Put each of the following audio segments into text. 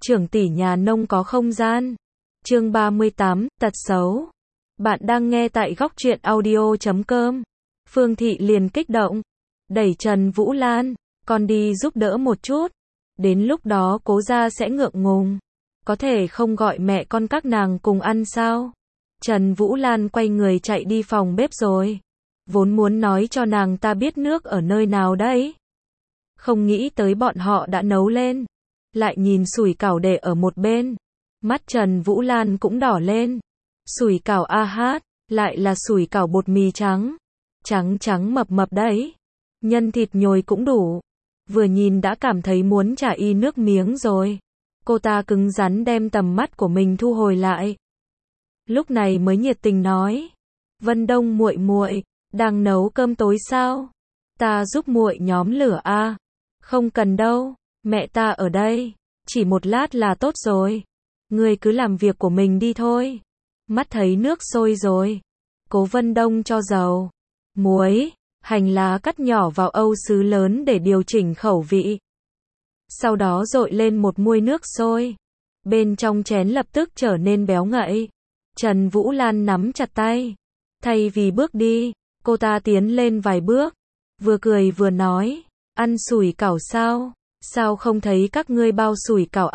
trưởng tỷ nhà nông có không gian. Chương 38, tật xấu. Bạn đang nghe tại góc truyện audio.com. Phương Thị liền kích động, đẩy Trần Vũ Lan, con đi giúp đỡ một chút. Đến lúc đó Cố gia sẽ ngượng ngùng. Có thể không gọi mẹ con các nàng cùng ăn sao? Trần Vũ Lan quay người chạy đi phòng bếp rồi. Vốn muốn nói cho nàng ta biết nước ở nơi nào đấy. Không nghĩ tới bọn họ đã nấu lên. Lại nhìn sủi cảo để ở một bên. Mắt Trần Vũ Lan cũng đỏ lên. Sủi cảo lại là sủi cảo bột mì trắng. Trắng trắng mập mập đấy. Nhân thịt nhồi cũng đủ. Vừa nhìn đã cảm thấy muốn chảy y nước miếng rồi. Cô ta cứng rắn đem tầm mắt của mình thu hồi lại. Lúc này mới nhiệt tình nói, Vân Đông muội muội, đang nấu cơm tối sao? Ta giúp muội nhóm lửa a. Không cần đâu, mẹ ta ở đây, chỉ một lát là tốt rồi. Ngươi cứ làm việc của mình đi thôi. Mắt thấy nước sôi rồi, Cố Vân Đông cho dầu, muối, hành lá cắt nhỏ vào âu sứ lớn để điều chỉnh khẩu vị. Sau đó dội lên một muôi nước sôi. Bên trong chén lập tức trở nên béo ngậy. Trần Vũ Lan nắm chặt tay. Thay vì bước đi, cô ta tiến lên vài bước. Vừa cười vừa nói, ăn sủi cảo sao? Sao không thấy các ngươi bao sủi cảo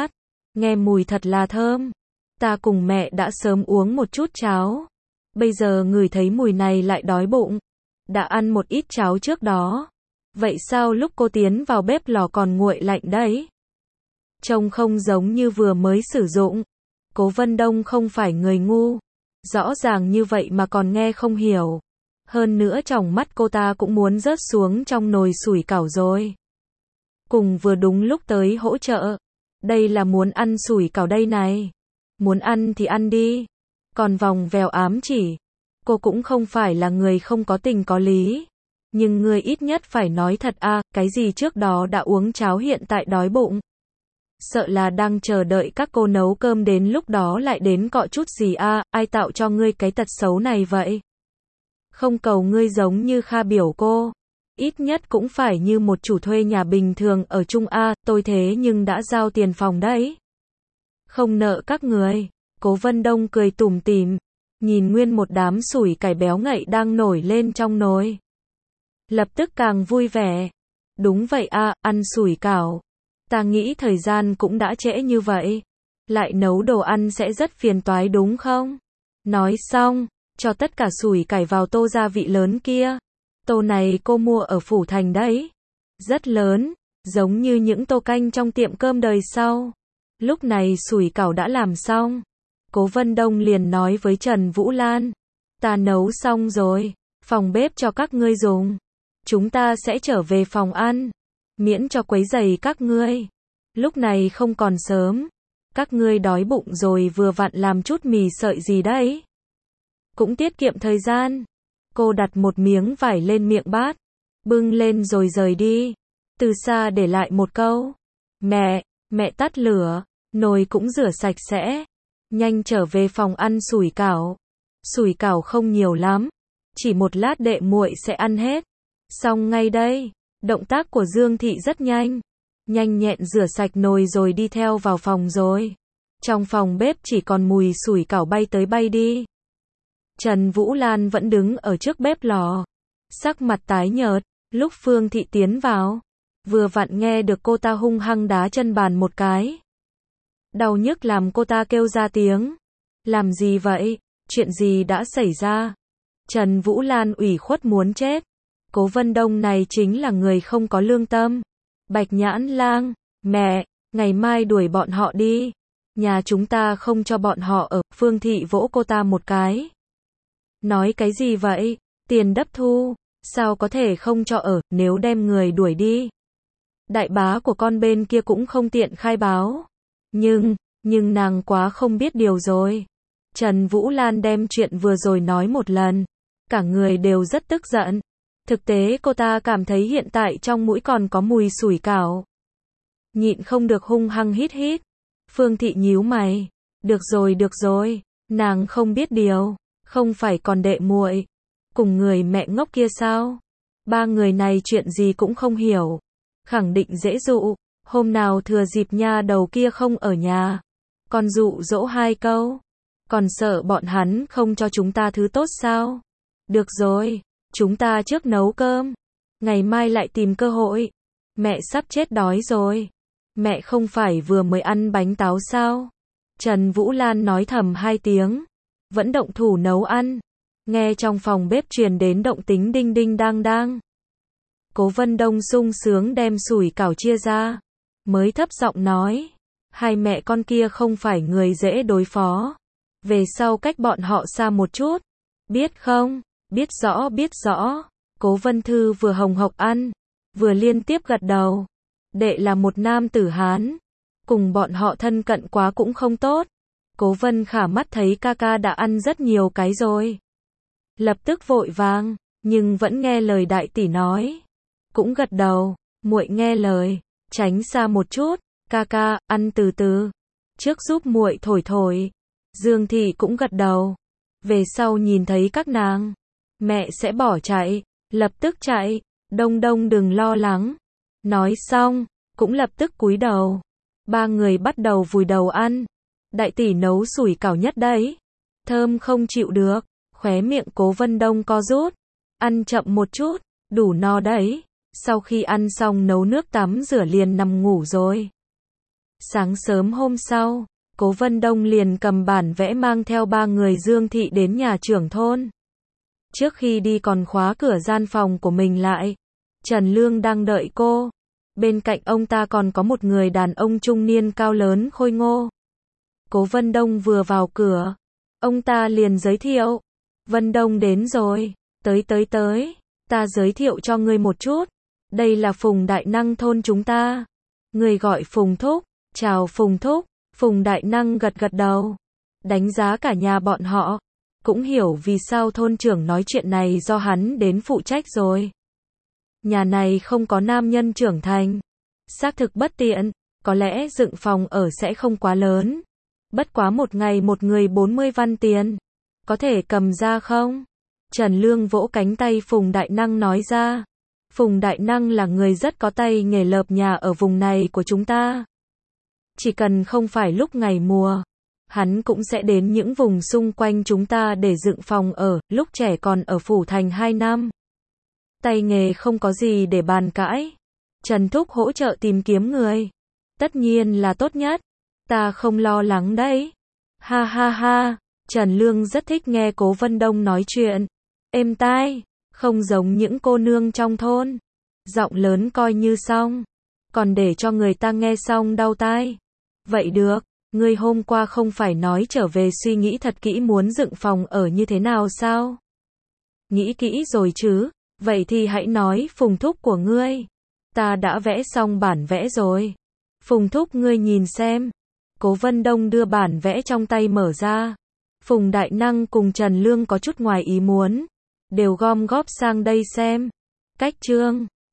nghe mùi thật là thơm. Ta cùng mẹ đã sớm uống một chút cháo. Bây giờ ngửi thấy mùi này lại đói bụng. Đã ăn một ít cháo trước đó. Vậy sao lúc cô tiến vào bếp lò còn nguội lạnh đấy? Trông không giống như vừa mới sử dụng. Cố Vân Đông không phải người ngu. Rõ ràng như vậy mà còn nghe không hiểu. Hơn nữa tròng mắt cô ta cũng muốn rớt xuống trong nồi sủi cảo rồi. Cùng vừa đúng lúc tới hỗ trợ. Đây là muốn ăn sủi cảo đây này. Muốn ăn thì ăn đi. Còn vòng vèo ám chỉ. Cô cũng không phải là người không có tình có lý. Nhưng ngươi ít nhất phải nói thật cái gì trước đó đã uống cháo hiện tại đói bụng. Sợ là đang chờ đợi các cô nấu cơm đến lúc đó lại đến cọ chút gì ai tạo cho ngươi cái tật xấu này vậy? Không cầu ngươi giống như Kha biểu cô. Ít nhất cũng phải như một chủ thuê nhà bình thường ở chung tôi thế nhưng đã giao tiền phòng đấy. Không nợ các người. Cố Vân Đông cười tủm tỉm. Nhìn nguyên một đám sủi cải béo ngậy đang nổi lên trong nồi. Lập tức càng vui vẻ. Đúng vậy ăn sủi cảo. Ta nghĩ thời gian cũng đã trễ như vậy. Lại nấu đồ ăn sẽ rất phiền toái đúng không? Nói xong, cho tất cả sủi cải vào tô gia vị lớn kia. Tô này cô mua ở Phủ Thành đấy. Rất lớn, giống như những tô canh trong tiệm cơm đời sau. Lúc này sủi cảo đã làm xong. Cố Vân Đông liền nói với Trần Vũ Lan. Ta nấu xong rồi, phòng bếp cho các ngươi dùng. Chúng ta sẽ trở về phòng ăn. Miễn cho quấy rầy các ngươi. Lúc này không còn sớm. Các ngươi đói bụng rồi vừa vặn làm chút mì sợi gì đấy. Cũng tiết kiệm thời gian. Cô đặt một miếng vải lên miệng bát. Bưng lên rồi rời đi. Từ xa để lại một câu. Mẹ tắt lửa. Nồi cũng rửa sạch sẽ. Nhanh trở về phòng ăn sủi cảo. Sủi cảo không nhiều lắm. Chỉ một lát đệ muội sẽ ăn hết. Xong ngay đây. Động tác của Dương Thị rất nhanh. Nhanh nhẹn rửa sạch nồi rồi đi theo vào phòng rồi. Trong phòng bếp chỉ còn mùi sủi cảo bay tới bay đi. Trần Vũ Lan vẫn đứng ở trước bếp lò. Sắc mặt tái nhợt. Lúc Phương Thị tiến vào. Vừa vặn nghe được cô ta hung hăng đá chân bàn một cái. Đau nhức làm cô ta kêu ra tiếng. Làm gì vậy? Chuyện gì đã xảy ra? Trần Vũ Lan ủy khuất muốn chết. Cố Vân Đông này chính là người không có lương tâm. Bạch Nhãn Lang, mẹ, ngày mai đuổi bọn họ đi. Nhà chúng ta không cho bọn họ ở. Phương Thị vỗ cô ta một cái. Nói cái gì vậy? Tiền đắp thu, sao có thể không cho ở, nếu đem người đuổi đi. Đại bá của con bên kia cũng không tiện khai báo. Nhưng nàng quá không biết điều rồi. Trần Vũ Lan đem chuyện vừa rồi nói một lần. Cả người đều rất tức giận. Thực tế cô ta cảm thấy hiện tại trong mũi còn có mùi sủi cảo. Nhịn không được hung hăng hít hít. Phương Thị nhíu mày. Được rồi, nàng không biết điều. Không phải còn đệ muội cùng người mẹ ngốc kia sao? Ba người này chuyện gì cũng không hiểu. Khẳng định dễ dụ. Hôm nào thừa dịp nha đầu kia không ở nhà, còn dụ dỗ 2 câu, còn sợ bọn hắn không cho chúng ta thứ tốt sao? Được rồi, chúng ta trước nấu cơm, ngày mai lại tìm cơ hội. Mẹ sắp chết đói rồi. Mẹ không phải vừa mới ăn bánh táo sao? Trần Vũ Lan nói thầm 2 tiếng, vẫn động thủ nấu ăn. Nghe trong phòng bếp truyền đến động tính đinh đinh đang đang. Cố Vân Đông sung sướng đem sủi cảo chia ra, mới thấp giọng nói, 2 mẹ con kia không phải người dễ đối phó. Về sau cách bọn họ xa một chút. Biết không? Biết rõ biết rõ. Cố Vân Thư vừa hồng hộc ăn, vừa liên tiếp gật đầu. Đệ là một nam tử Hán, cùng bọn họ thân cận quá cũng không tốt. Cố Vân Khả mắt thấy ca ca đã ăn rất nhiều cái rồi, lập tức vội vàng, nhưng vẫn nghe lời đại tỷ nói, cũng gật đầu, muội nghe lời, tránh xa một chút, ca ca, ăn từ từ, trước giúp muội thổi thổi. Dương Thị cũng gật đầu, về sau nhìn thấy các nàng, mẹ sẽ bỏ chạy, lập tức chạy, Đông Đông đừng lo lắng. Nói xong, cũng lập tức cúi đầu. 3 người bắt đầu vùi đầu ăn. Đại tỷ nấu sủi cảo nhất đấy. Thơm không chịu được, khóe miệng Cố Vân Đông co rút. Ăn chậm một chút, đủ no đấy. Sau khi ăn xong nấu nước tắm rửa liền nằm ngủ rồi. Sáng sớm hôm sau, Cố Vân Đông liền cầm bản vẽ mang theo 3 người Dương Thị đến nhà trưởng thôn. Trước khi đi còn khóa cửa gian phòng của mình lại. Trần Lương đang đợi cô. Bên cạnh ông ta còn có một người đàn ông trung niên cao lớn khôi ngô. Cố Vân Đông vừa vào cửa, ông ta liền giới thiệu. Vân Đông đến rồi, tới, ta giới thiệu cho ngươi một chút. Đây là Phùng Đại Năng thôn chúng ta. Người gọi Phùng Thúc, chào Phùng Thúc. Phùng Đại Năng gật gật đầu, đánh giá cả nhà bọn họ, cũng hiểu vì sao thôn trưởng nói chuyện này do hắn đến phụ trách rồi. Nhà này không có nam nhân trưởng thành, xác thực bất tiện, có lẽ dựng phòng ở sẽ không quá lớn. Bất quá một ngày một người 40 văn tiền, có thể cầm ra không? Trần Lương vỗ cánh tay Phùng Đại Năng nói ra. Phùng Đại Năng là người rất có tay nghề lợp nhà ở vùng này của chúng ta. Chỉ cần không phải lúc ngày mùa, hắn cũng sẽ đến những vùng xung quanh chúng ta để dựng phòng ở, lúc trẻ còn ở Phủ Thành 2 năm. Tay nghề không có gì để bàn cãi. Trần Thúc hỗ trợ tìm kiếm người, tất nhiên là tốt nhất. Ta không lo lắng đấy. Ha ha ha, Trần Lương rất thích nghe Cố Vân Đông nói chuyện. Êm tai, không giống những cô nương trong thôn. Giọng lớn coi như xong, còn để cho người ta nghe xong đau tai. Vậy được, ngươi hôm qua không phải nói trở về suy nghĩ thật kỹ muốn dựng phòng ở như thế nào sao? Nghĩ kỹ rồi chứ, vậy thì hãy nói Phùng Thúc của ngươi. Ta đã vẽ xong bản vẽ rồi. Phùng Thúc ngươi nhìn xem. Cố Vân Đông đưa bản vẽ trong tay mở ra. Phùng Đại Năng cùng Trần Lương có chút ngoài ý muốn, đều gom góp sang đây xem. Cách chương